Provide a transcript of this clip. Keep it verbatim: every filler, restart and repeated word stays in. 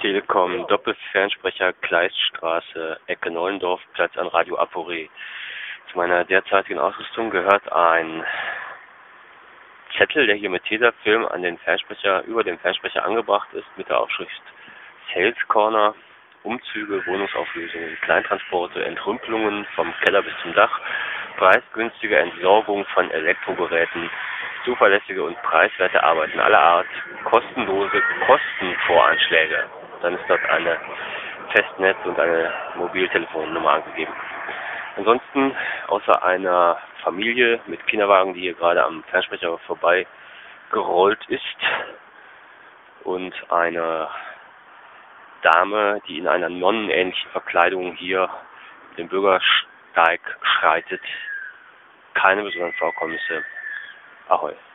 Telekom Doppelfernsprecher Kleiststraße, Ecke Neulendorf, Platz an Radio Aporé. Zu meiner derzeitigen Ausrüstung gehört ein Zettel, der hier mit Tesafilm an den Fernsprecher, über den Fernsprecher angebracht ist, mit der Aufschrift Sales Corner, Umzüge, Wohnungsauflösungen, Kleintransporte, Entrümpelungen vom Keller bis zum Dach, preisgünstige Entsorgung von Elektrogeräten, zuverlässige und preiswerte Arbeiten aller Art, kostenlose Kostenvoranschläge. Dann ist dort eine Festnetz- und eine Mobiltelefonnummer angegeben. Ansonsten, außer einer Familie mit Kinderwagen, die hier gerade am Fernsprecher vorbei gerollt ist, und eine Dame, die in einer nonnenähnlichen Verkleidung hier den Bürgersteig schreitet, keine besonderen Vorkommnisse. Ahoi.